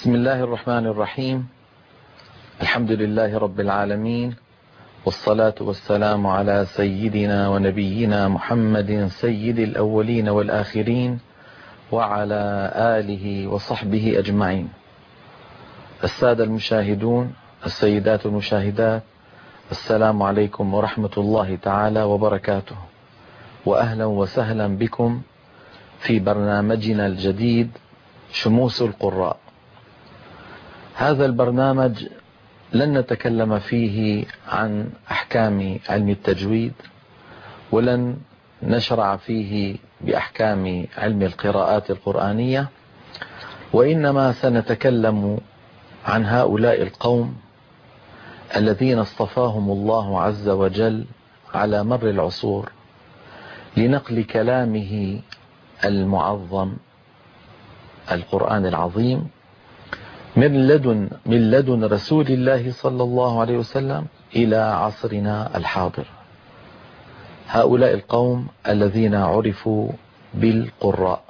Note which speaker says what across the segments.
Speaker 1: بسم الله الرحمن الرحيم. الحمد لله رب العالمين، والصلاة والسلام على سيدنا ونبينا محمد سيد الأولين والآخرين وعلى آله وصحبه أجمعين. السادة المشاهدون، السيدات المشاهدات، السلام عليكم ورحمة الله تعالى وبركاته، وأهلا وسهلا بكم في برنامجنا الجديد شموس القراء. هذا البرنامج لن نتكلم فيه عن أحكام علم التجويد، ولن نشرع فيه بأحكام علم القراءات القرآنية، وإنما سنتكلم عن هؤلاء القوم الذين اصطفاهم الله عز وجل على مر العصور لنقل كلامه المعظم القرآن العظيم من لدن رسول الله صلى الله عليه وسلم إلى عصرنا الحاضر. هؤلاء القوم الذين عرفوا بالقراء.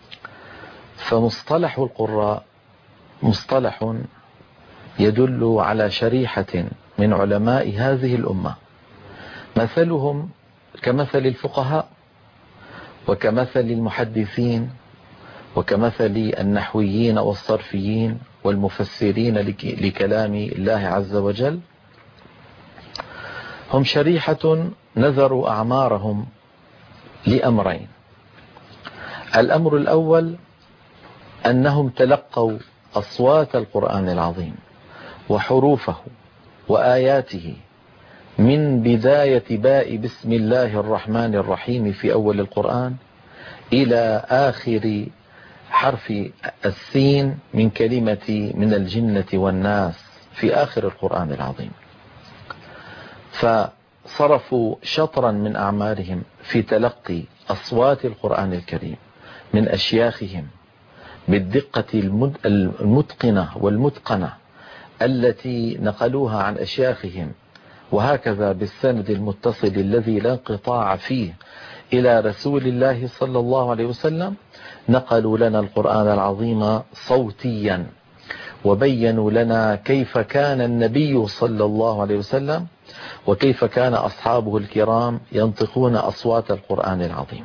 Speaker 1: فمصطلح القراء مصطلح يدل على شريحة من علماء هذه الأمة، مثلهم كمثل الفقهاء، وكمثل المحدثين، وكمثل النحويين والصرفيين والمفسرين لكلام الله عز وجل. هم شريحة نذروا أعمارهم لأمرين. الأمر الأول أنهم تلقوا أصوات القرآن العظيم وحروفه وآياته من بداية باء بسم الله الرحمن الرحيم في أول القرآن إلى آخر حرف السين من كلمة من الجنة والناس في آخر القرآن العظيم. فصرفوا شطرا من أعمارهم في تلقي أصوات القرآن الكريم من أشياخهم بالدقة المتقنة والمتقنة التي نقلوها عن أشياخهم، وهكذا بالسند المتصل الذي لا انقطاع فيه إلى رسول الله صلى الله عليه وسلم. نقلوا لنا القرآن العظيم صوتيا، وبينوا لنا كيف كان النبي صلى الله عليه وسلم وكيف كان أصحابه الكرام ينطقون أصوات القرآن العظيم.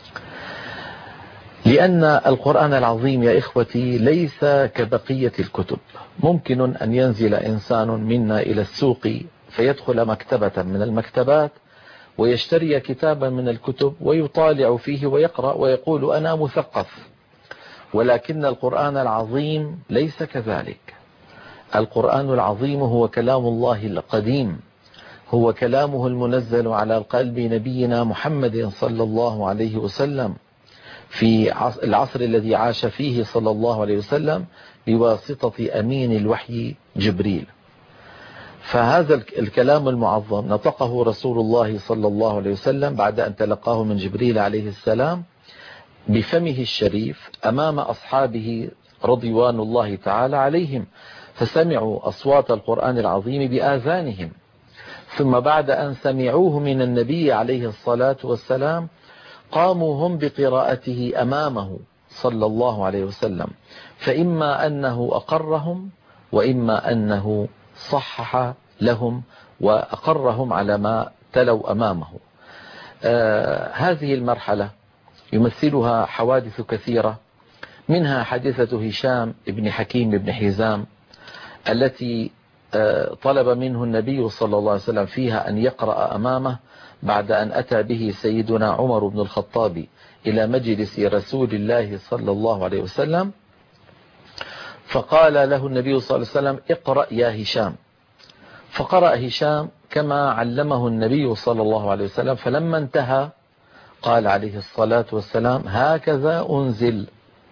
Speaker 1: لأن القرآن العظيم يا إخوتي ليس كبقية الكتب. ممكن أن ينزل إنسان منا إلى السوق فيدخل مكتبة من المكتبات ويشتري كتابا من الكتب ويطالع فيه ويقرأ ويقول أنا مثقف، ولكن القرآن العظيم ليس كذلك. القرآن العظيم هو كلام الله القديم، هو كلامه المنزل على قلب نبينا محمد صلى الله عليه وسلم في العصر الذي عاش فيه صلى الله عليه وسلم بواسطة أمين الوحي جبريل. فهذا الكلام المعظم نطقه رسول الله صلى الله عليه وسلم بعد أن تلقاه من جبريل عليه السلام بفمه الشريف أمام أصحابه رضوان الله تعالى عليهم، فسمعوا أصوات القرآن العظيم بآذانهم. ثم بعد أن سمعوه من النبي عليه الصلاة والسلام قاموا هم بقراءته أمامه صلى الله عليه وسلم، فإما أنه أقرهم وإما أنه صحح لهم وأقرهم على ما تلوا أمامه. هذه المرحلة يمثلها حوادث كثيرة، منها حادثة هشام بن حكيم بن حزام التي طلب منه النبي صلى الله عليه وسلم فيها أن يقرأ أمامه بعد أن أتى به سيدنا عمر بن الخطاب إلى مجلس رسول الله صلى الله عليه وسلم، فقال له النبي صلى الله عليه وسلم اقرأ يا هشام، فقرأ هشام كما علمه النبي صلى الله عليه وسلم. فلما انتهى قال عليه الصلاة والسلام هكذا أنزل.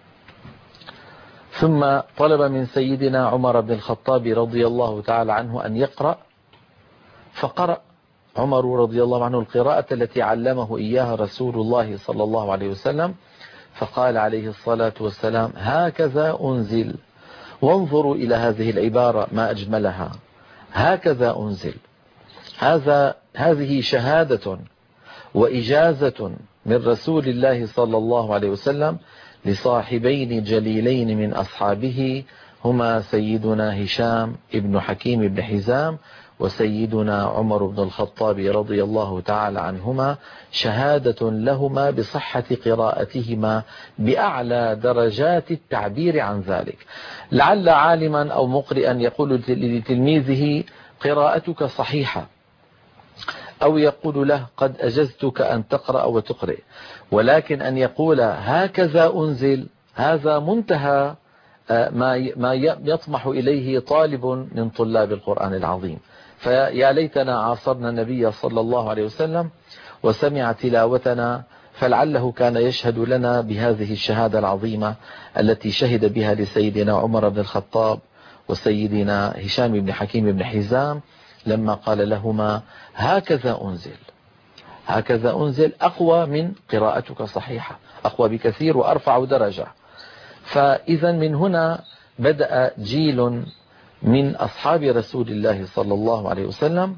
Speaker 1: ثم طلب من سيدنا عمر بن الخطاب رضي الله تعالى عنه أن يقرأ، فقرأ عمر رضي الله عنه القراءة التي علمه إياها رسول الله صلى الله عليه وسلم، فقال عليه الصلاة والسلام هكذا أنزل. وانظروا إلى هذه العبارة ما أجملها، هكذا أنزل. هذه شهادة وإجازة من رسول الله صلى الله عليه وسلم لصاحبين جليلين من أصحابه هما سيدنا هشام ابن حكيم بن حزام وسيدنا عمر بن الخطاب رضي الله تعالى عنهما، شهادة لهما بصحة قراءتهما بأعلى درجات التعبير عن ذلك. لعل عالما أو مقرئا يقول لتلميذه قراءتك صحيحة، أو يقول له قد أجزتك أن تقرأ وتقرئ، ولكن أن يقول هكذا أنزل، هذا منتهى ما يطمح إليه طالب من طلاب القرآن العظيم. فيا ليتنا عاصرنا النبي صلى الله عليه وسلم وسمع تلاوتنا، فلعله كان يشهد لنا بهذه الشهادة العظيمة التي شهد بها لسيدنا عمر بن الخطاب وسيدنا هشام بن حكيم بن حزام لما قال لهما هكذا أنزل. هكذا أنزل أقوى من قراءتك صحيحة، أقوى بكثير وأرفع درجة. فإذا من هنا بدأ جيل من أصحاب رسول الله صلى الله عليه وسلم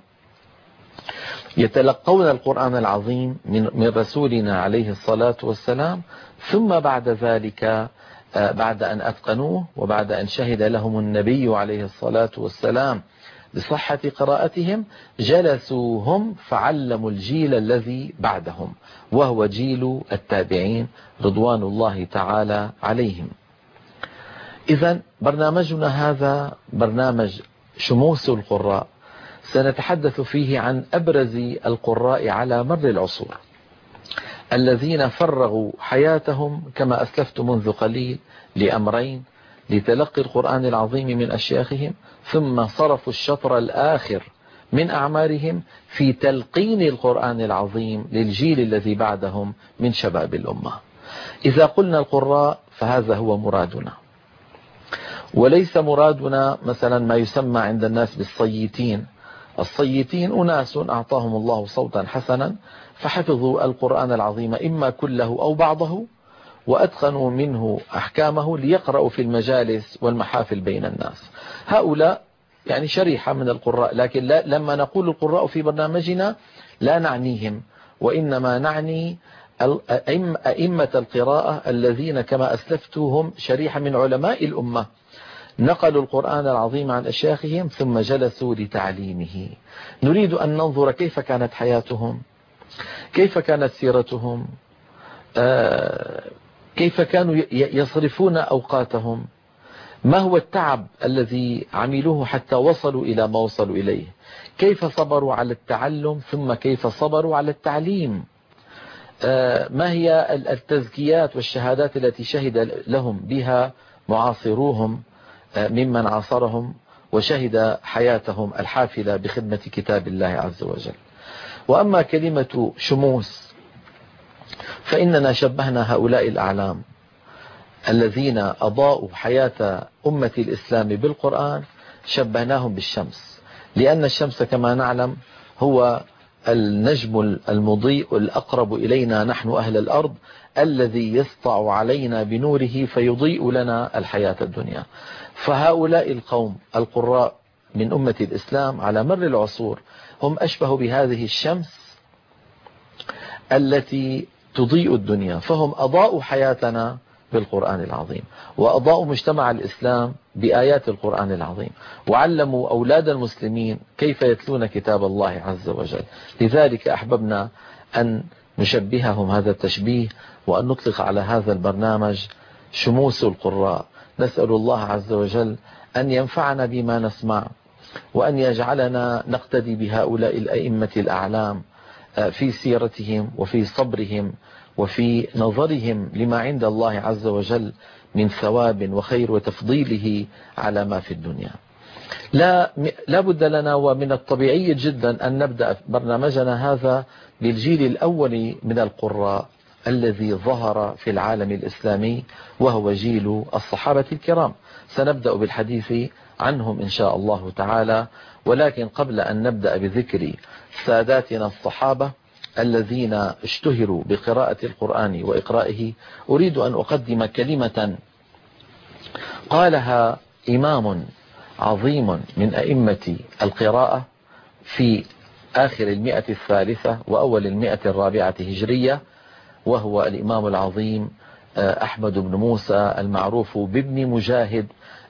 Speaker 1: يتلقون القرآن العظيم من رسولنا عليه الصلاة والسلام، ثم بعد ذلك بعد أن أتقنوه وبعد أن شهد لهم النبي عليه الصلاة والسلام بصحة قراءتهم، جلسوا هم فعلموا الجيل الذي بعدهم، وهو جيل التابعين رضوان الله تعالى عليهم. إذن برنامجنا هذا برنامج شموس القراء، سنتحدث فيه عن أبرز القراء على مر العصور الذين فرغوا حياتهم كما أسلفت منذ قليل لأمرين: لتلقي القرآن العظيم من أشياخهم، ثم صرفوا الشطر الآخر من أعمارهم في تلقين القرآن العظيم للجيل الذي بعدهم من شباب الأمة. إذا قلنا القراء فهذا هو مرادنا، وليس مرادنا مثلا ما يسمى عند الناس بالصيتين. الصيتين أناس أعطاهم الله صوتا حسنا فحفظوا القرآن العظيم إما كله أو بعضه، وأتقنوا منه أحكامه ليقرأوا في المجالس والمحافل بين الناس. هؤلاء يعني شريحة من القراء، لكن لما نقول القراء في برنامجنا لا نعنيهم، وإنما نعني أئمة القراءة الذين كما أسلفت هم شريحة من علماء الأمة، نقلوا القرآن العظيم عن أشياخهم ثم جلسوا لتعليمه. نريد أن ننظر كيف كانت حياتهم، كيف كانت سيرتهم، كيف كانوا يصرفون أوقاتهم، ما هو التعب الذي عملوه حتى وصلوا إلى ما وصلوا إليه، كيف صبروا على التعلم ثم كيف صبروا على التعليم، ما هي التزكيات والشهادات التي شهد لهم بها معاصروهم ممن عاصرهم وشهد حياتهم الحافلة بخدمة كتاب الله عز وجل. وأما كلمة شموس فإننا شبهنا هؤلاء الأعلام الذين أضاءوا حياة أمة الإسلام بالقرآن، شبهناهم بالشمس، لأن الشمس كما نعلم هو النجم المضيء الأقرب إلينا نحن أهل الأرض، الذي يسطع علينا بنوره فيضيء لنا الحياة الدنيا. فهؤلاء القوم القراء من أمة الإسلام على مر العصور هم أشبه بهذه الشمس التي تضيء الدنيا، فهم أضاءوا حياتنا بالقرآن العظيم، وأضاءوا مجتمع الإسلام بآيات القرآن العظيم، وعلموا أولاد المسلمين كيف يتلون كتاب الله عز وجل. لذلك أحببنا أن نشبههم هذا التشبيه، وأن نطلق على هذا البرنامج شموس القراء. نسأل الله عز وجل أن ينفعنا بما نسمع، وأن يجعلنا نقتدي بهؤلاء الأئمة الأعلام في سيرتهم وفي صبرهم وفي نظرهم لما عند الله عز وجل من ثواب وخير وتفضيله على ما في الدنيا. لا بد لنا ومن الطبيعي جدا أن نبدأ برنامجنا هذا بالجيل الأول من القراء الذي ظهر في العالم الإسلامي، وهو جيل الصحابة الكرام. سنبدأ بالحديث عنهم إن شاء الله تعالى، ولكن قبل أن نبدأ بذكر ساداتنا الصحابة الذين اشتهروا بقراءة القرآن وإقرائه، أريد أن أقدم كلمة قالها إمام عظيم من أئمة القراءة في آخر 100 وأول 100 هجرية، وهو الإمام العظيم أحمد بن موسى المعروف بابن مجاهد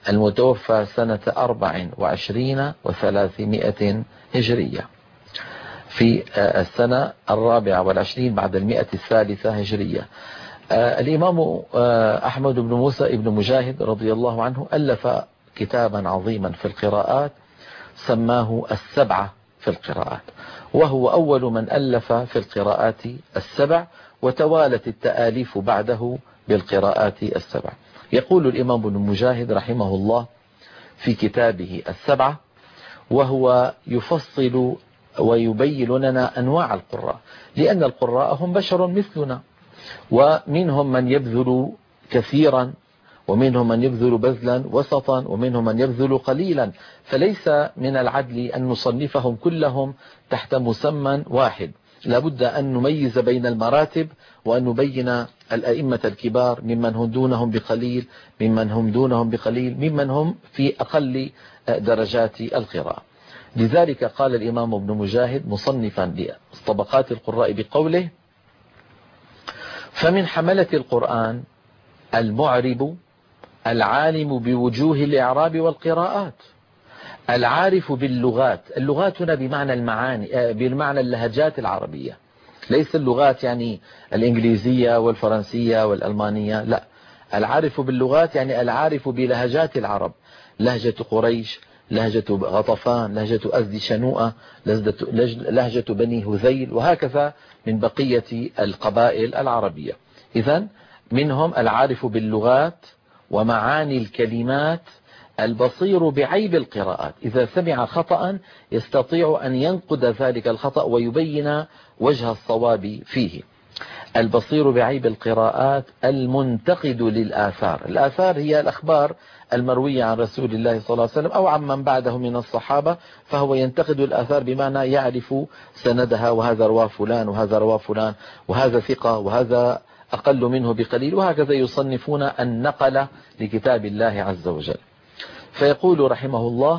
Speaker 1: المتوفى سنة 24 و300 هجرية، في السنة 24 بعد 100 هجرية. الإمام أحمد بن موسى بن مجاهد رضي الله عنه ألف كتابا عظيما في القراءات سماه السبعة في القراءات، وهو أول من ألف في القراءات السبع، وتوالت التآليف بعده بالقراءات السبع. يقول الإمام ابن مجاهد رحمه الله في كتابه السبعة، وهو يفصل ويبين لنا أنواع القراء، لأن القراء هم بشر مثلنا، ومنهم من يبذل كثيرا، ومنهم من يبذل بذلا وسطا، ومنهم من يبذل قليلا، فليس من العدل أن نصنفهم كلهم تحت مسمى واحد. لابد أن نميز بين المراتب، وأن نبين الأئمة الكبار ممن هم دونهم بقليل، ممن هم دونهم بقليل، ممن هم في أقل درجات القراءة. لذلك قال الإمام ابن مجاهد مصنفا لطبقات القراء بقوله: فمن حملة القرآن المعرب العالم بوجوه الإعراب والقراءات، العارف باللغات. اللغات هنا بمعنى المعاني، بمعنى اللهجات العربية، ليس اللغات يعني الإنجليزية والفرنسية والألمانية، لا، العارف باللغات يعني العارف بلهجات العرب، لهجة قريش، لهجة غطفان، لهجة أزد شنوءة، لهجة بني هذيل، وهكذا من بقية القبائل العربية. إذن منهم العارف باللغات ومعاني الكلمات، البصير بعيب القراءات، إذا سمع خطأ يستطيع أن ينقد ذلك الخطأ ويبين وجه الصواب فيه. البصير بعيب القراءات، المنتقد للآثار. الآثار هي الأخبار المروية عن رسول الله صلى الله عليه وسلم أو عن من بعده من الصحابة، فهو ينتقد الآثار بمعنى يعرف سندها، وهذا رواه فلان، وهذا رواه فلان، وهذا ثقة، وهذا أقل منه بقليل، وهكذا يصنفون النقل لكتاب الله عز وجل. فيقول رحمه الله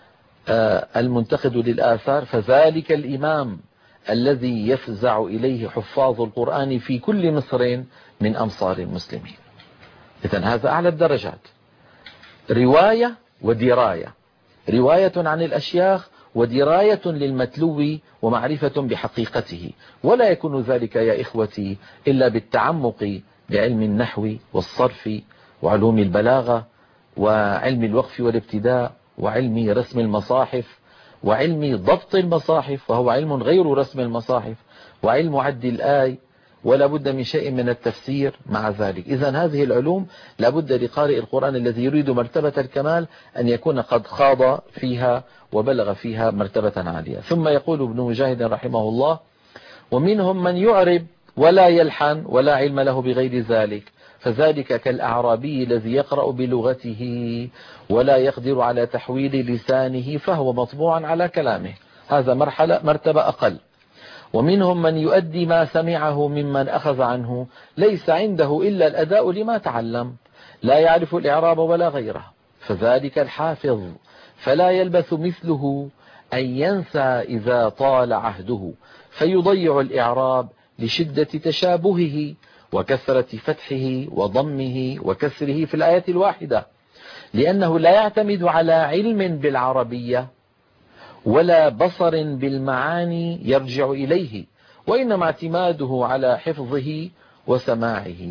Speaker 1: المنتقد للآثار: فذلك الإمام الذي يفزع إليه حفاظ القرآن في كل مصر من أمصار المسلمين. إذن هذا أعلى الدرجات، رواية ودراية، رواية عن الأشياخ ودراية للمتلو ومعرفة بحقيقته. ولا يكون ذلك يا إخوتي إلا بالتعمق بعلم النحو والصرف وعلوم البلاغة وعلم الوقف والابتداء وعلم رسم المصاحف وعلم ضبط المصاحف، وهو علم غير رسم المصاحف، وعلم عد الآي، ولا بد من شيء من التفسير مع ذلك. إذن هذه العلوم لا بد لقارئ القرآن الذي يريد مرتبة الكمال أن يكون قد خاض فيها وبلغ فيها مرتبة عالية. ثم يقول ابن مجاهد رحمه الله: ومنهم من يعرب ولا يلحن ولا علم له بغير ذلك، فذلك كالأعرابي الذي يقرأ بلغته ولا يقدر على تحويل لسانه، فهو مطبوع على كلامه. هذا مرتبة أقل. ومنهم من يؤدي ما سمعه ممن أخذ عنه، ليس عنده إلا الأداء لما تعلم، لا يعرف الإعراب ولا غيره، فذلك الحافظ، فلا يلبث مثله أن ينسى إذا طال عهده، فيضيع الإعراب لشدة تشابهه وكثرة فتحه وضمه وكسره في الآية الواحدة، لأنه لا يعتمد على علم بالعربية ولا بصر بالمعاني يرجع إليه، وإنما اعتماده على حفظه وسماعه.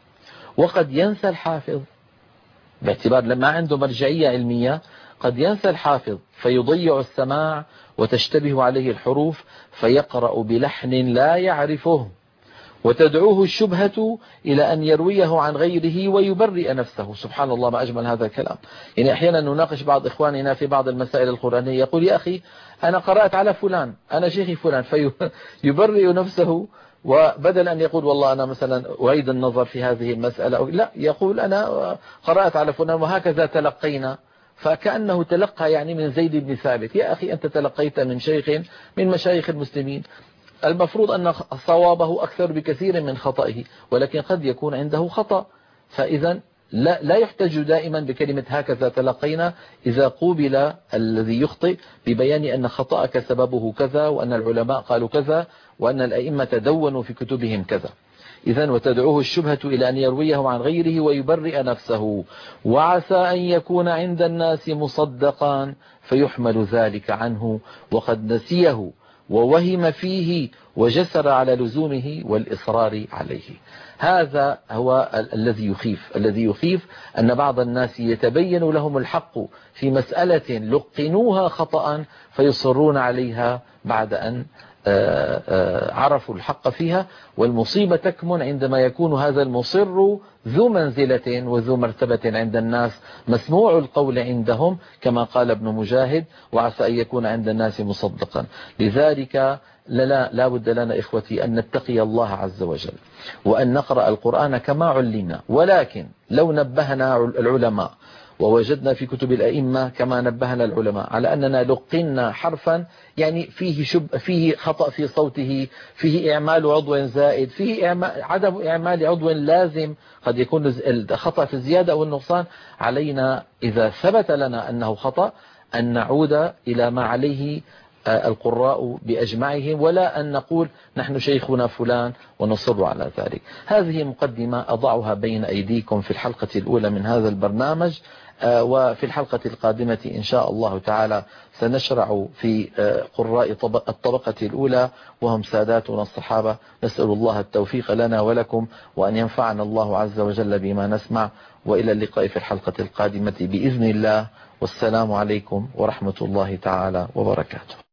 Speaker 1: وقد ينسى الحافظ باعتبار لما عنده مرجعية علمية، قد ينسى الحافظ فيضيع السماع وتشتبه عليه الحروف فيقرأ بلحن لا يعرفه، وتدعوه الشبهة إلى أن يرويه عن غيره ويبرئ نفسه. سبحان الله، ما أجمل هذا الكلام. يعني أحيانا نناقش بعض إخواننا في بعض المسائل القرآنية، يقول: يا أخي أنا قرأت على فلان، أنا شيخي فلان، فيبرئ نفسه، وبدل أن يقول والله أنا مثلا أعيد النظر في هذه المسألة، لا، يقول أنا قرأت على فلان وهكذا تلقينا، فكأنه تلقى يعني من زيد بن ثابت. يا أخي أنت تلقيت من شيخ من مشايخ المسلمين، المفروض أن صوابه أكثر بكثير من خطئه، ولكن قد يكون عنده خطأ. فإذا لا يحتج دائما بكلمة هكذا تلقينا إذا قوبل الذي يخطئ ببيان أن خطأك سببه كذا، وأن العلماء قالوا كذا، وأن الأئمة دونوا في كتبهم كذا. إذن وتدعوه الشبهة إلى أن يرويه عن غيره ويبرئ نفسه، وعسى أن يكون عند الناس مصدقا فيحمل ذلك عنه وقد نسيه ووهم فيه وجسر على لزومه والإصرار عليه. هذا هو الذي يخيف أن بعض الناس يتبين لهم الحق في مسألة لقنوها خطأ فيصرون عليها بعد أن عرفوا الحق فيها. والمصيبة تكمن عندما يكون هذا المصر ذو منزلة وذو مرتبة عند الناس، مسموع القول عندهم، كما قال ابن مجاهد: وعسى أن يكون عند الناس مصدقا. لذلك لا بد لنا إخوتي أن نتقي الله عز وجل وأن نقرأ القرآن كما علمنا. ولكن لو نبهنا العلماء ووجدنا في كتب الأئمة كما نبهنا العلماء على أننا لقنا حرفا يعني فيه خطأ في صوته، فيه إعمال عضو زائد، فيه عدم إعمال عضو لازم، قد يكون الخطأ في الزيادة أو النقصان، علينا إذا ثبت لنا أنه خطأ أن نعود إلى ما عليه القراء بأجمعهم، ولا أن نقول نحن شيخنا فلان ونصر على ذلك. هذه مقدمة أضعها بين أيديكم في الحلقة الأولى من هذا البرنامج، وفي الحلقة القادمة إن شاء الله تعالى سنشرع في قراء الطبقة الأولى وهم ساداتنا الصحابة. نسأل الله التوفيق لنا ولكم وأن ينفعنا الله عز وجل بما نسمع، وإلى اللقاء في الحلقة القادمة بإذن الله، والسلام عليكم ورحمة الله تعالى وبركاته.